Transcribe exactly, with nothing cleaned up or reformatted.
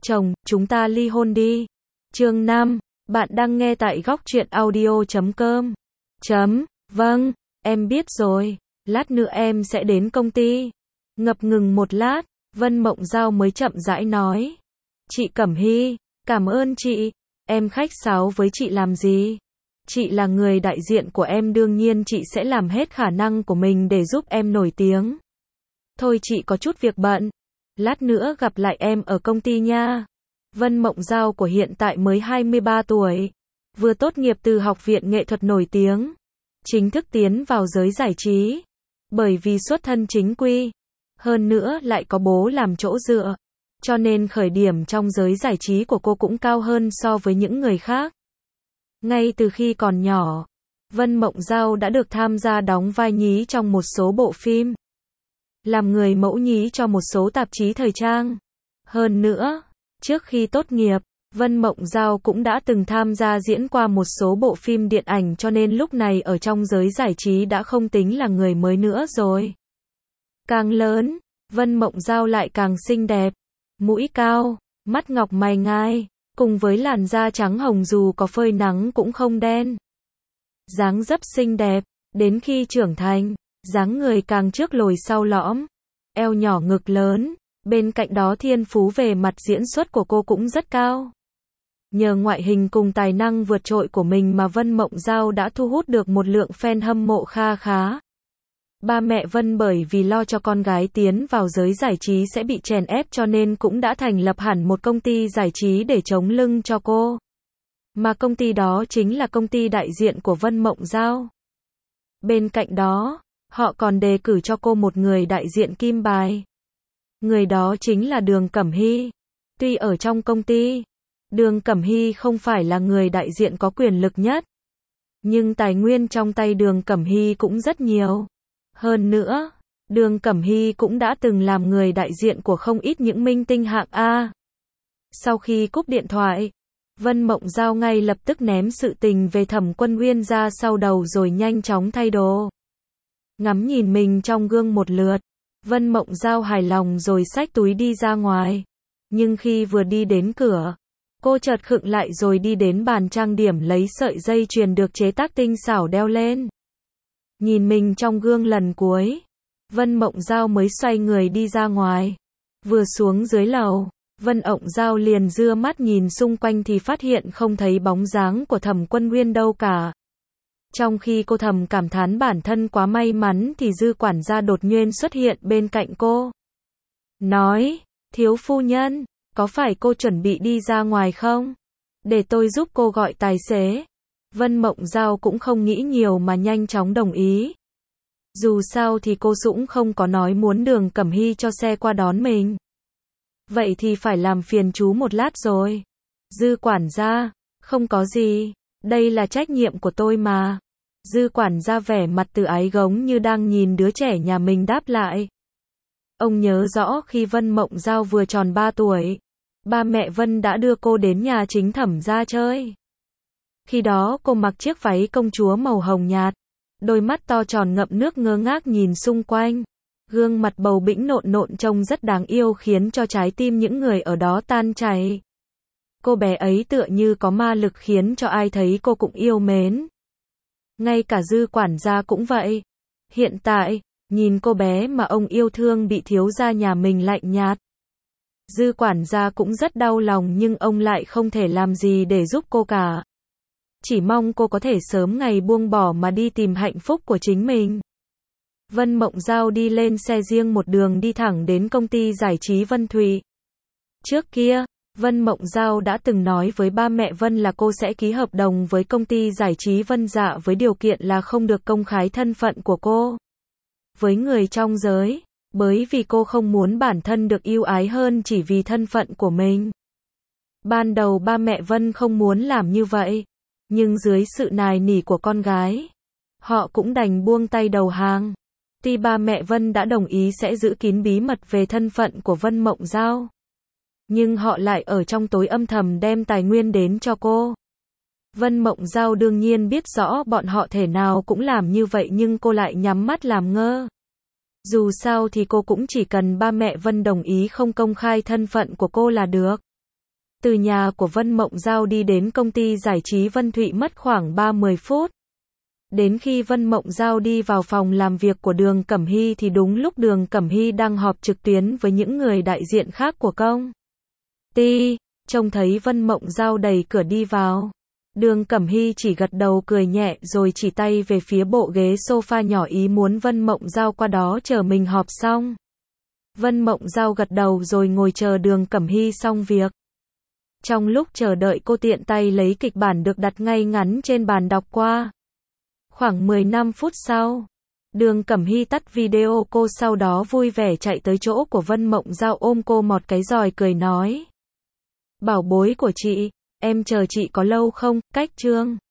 chồng, chúng ta ly hôn đi. Chương năm, bạn đang nghe tại góc truyện audio chấm com. Chấm, vâng, em biết rồi, lát nữa em sẽ đến công ty. Ngập ngừng một lát, Vân Mộng Giao mới chậm rãi nói. Chị Cẩm Hy, cảm ơn chị, em khách sáo với chị làm gì? Chị là người đại diện của em, đương nhiên chị sẽ làm hết khả năng của mình để giúp em nổi tiếng. Thôi chị có chút việc bận, lát nữa gặp lại em ở công ty nha. Vân Mộng Giao của hiện tại mới hai mươi ba tuổi, vừa tốt nghiệp từ học viện nghệ thuật nổi tiếng, chính thức tiến vào giới giải trí. Bởi vì xuất thân chính quy, hơn nữa lại có bố làm chỗ dựa, cho nên khởi điểm trong giới giải trí của cô cũng cao hơn so với những người khác. Ngay từ khi còn nhỏ, Vân Mộng Giao đã được tham gia đóng vai nhí trong một số bộ phim, làm người mẫu nhí cho một số tạp chí thời trang. Hơn nữa, trước khi tốt nghiệp, Vân Mộng Giao cũng đã từng tham gia diễn qua một số bộ phim điện ảnh, cho nên lúc này ở trong giới giải trí đã không tính là người mới nữa rồi. Càng lớn, Vân Mộng Giao lại càng xinh đẹp, mũi cao, mắt ngọc mày ngai, cùng với làn da trắng hồng dù có phơi nắng cũng không đen. Dáng dấp xinh đẹp, đến khi trưởng thành, dáng người càng trước lồi sau lõm, eo nhỏ ngực lớn, bên cạnh đó thiên phú về mặt diễn xuất của cô cũng rất cao. Nhờ ngoại hình cùng tài năng vượt trội của mình mà Vân Mộng Giao đã thu hút được một lượng fan hâm mộ kha khá. Ba mẹ Vân bởi vì lo cho con gái tiến vào giới giải trí sẽ bị chèn ép cho nên cũng đã thành lập hẳn một công ty giải trí để chống lưng cho cô. Mà công ty đó chính là công ty đại diện của Vân Mộng Giao. Bên cạnh đó, họ còn đề cử cho cô một người đại diện kim bài. Người đó chính là Đường Cẩm Hy. Tuy ở trong công ty, Đường Cẩm Hy không phải là người đại diện có quyền lực nhất, nhưng tài nguyên trong tay Đường Cẩm Hy cũng rất nhiều. Hơn nữa, Đường Cẩm Hy cũng đã từng làm người đại diện của không ít những minh tinh hạng A. Sau khi cúp điện thoại, Vân Mộng Giao ngay lập tức ném sự tình về Thẩm Quân Uyên ra sau đầu rồi nhanh chóng thay đồ. Ngắm nhìn mình trong gương một lượt, Vân Mộng Giao hài lòng rồi xách túi đi ra ngoài. Nhưng khi vừa đi đến cửa, cô chợt khựng lại rồi đi đến bàn trang điểm lấy sợi dây chuyền được chế tác tinh xảo đeo lên. Nhìn mình trong gương lần cuối, Vân Mộng Giao mới xoay người đi ra ngoài. Vừa xuống dưới lầu, Vân Mộng Giao liền dưa mắt nhìn xung quanh thì phát hiện không thấy bóng dáng của Thẩm Quân Uyên đâu cả. Trong khi cô thầm cảm thán bản thân quá may mắn thì Dư quản gia đột nhiên xuất hiện bên cạnh cô. Nói, thiếu phu nhân, có phải cô chuẩn bị đi ra ngoài không? Để tôi giúp cô gọi tài xế. Vân Mộng Giao cũng không nghĩ nhiều mà nhanh chóng đồng ý. Dù sao thì cô Dũng không có nói muốn Đường Cẩm Hy cho xe qua đón mình. Vậy thì phải làm phiền chú một lát rồi. Dư quản gia, không có gì, đây là trách nhiệm của tôi mà. Dư quản gia vẻ mặt từ ái gống như đang nhìn đứa trẻ nhà mình đáp lại. Ông nhớ rõ khi Vân Mộng Giao vừa tròn ba tuổi, ba mẹ Vân đã đưa cô đến nhà chính Thẩm gia chơi. Khi đó cô mặc chiếc váy công chúa màu hồng nhạt, đôi mắt to tròn ngậm nước ngơ ngác nhìn xung quanh. Gương mặt bầu bĩnh nộn nộn trông rất đáng yêu khiến cho trái tim những người ở đó tan chảy. Cô bé ấy tựa như có ma lực khiến cho ai thấy cô cũng yêu mến. Ngay cả Dư quản gia cũng vậy. Hiện tại, nhìn cô bé mà ông yêu thương bị thiếu gia nhà mình lạnh nhạt. Dư quản gia cũng rất đau lòng nhưng ông lại không thể làm gì để giúp cô cả. Chỉ mong cô có thể sớm ngày buông bỏ mà đi tìm hạnh phúc của chính mình. Vân Mộng Giao đi lên xe riêng một đường đi thẳng đến công ty giải trí Vân Thụy. Trước kia, Vân Mộng Giao đã từng nói với ba mẹ Vân là cô sẽ ký hợp đồng với công ty giải trí Vân Dạ với điều kiện là không được công khai thân phận của cô với người trong giới, bởi vì cô không muốn bản thân được yêu ái hơn chỉ vì thân phận của mình. Ban đầu ba mẹ Vân không muốn làm như vậy, nhưng dưới sự nài nỉ của con gái, họ cũng đành buông tay đầu hàng. Tuy ba mẹ Vân đã đồng ý sẽ giữ kín bí mật về thân phận của Vân Mộng Giao, nhưng họ lại ở trong tối âm thầm đem tài nguyên đến cho cô. Vân Mộng Giao đương nhiên biết rõ bọn họ thể nào cũng làm như vậy nhưng cô lại nhắm mắt làm ngơ. Dù sao thì cô cũng chỉ cần ba mẹ Vân đồng ý không công khai thân phận của cô là được. Từ nhà của Vân Mộng Giao đi đến công ty giải trí Vân Thụy mất khoảng ba mươi phút. Đến khi Vân Mộng Giao đi vào phòng làm việc của Đường Cẩm Hy thì đúng lúc Đường Cẩm Hy đang họp trực tuyến với những người đại diện khác của công ty. Trông thấy Vân Mộng Giao đẩy cửa đi vào, Đường Cẩm Hy chỉ gật đầu cười nhẹ rồi chỉ tay về phía bộ ghế sofa nhỏ ý muốn Vân Mộng Giao qua đó chờ mình họp xong. Vân Mộng Giao gật đầu rồi ngồi chờ Đường Cẩm Hy xong việc. Trong lúc chờ đợi cô tiện tay lấy kịch bản được đặt ngay ngắn trên bàn đọc qua. Khoảng mười lăm phút sau, Đường Cẩm Hy tắt video cô sau đó vui vẻ chạy tới chỗ của Vân Mộng Giao ôm cô một cái rồi cười nói. Bảo bối của chị, em chờ chị có lâu không, cách chương.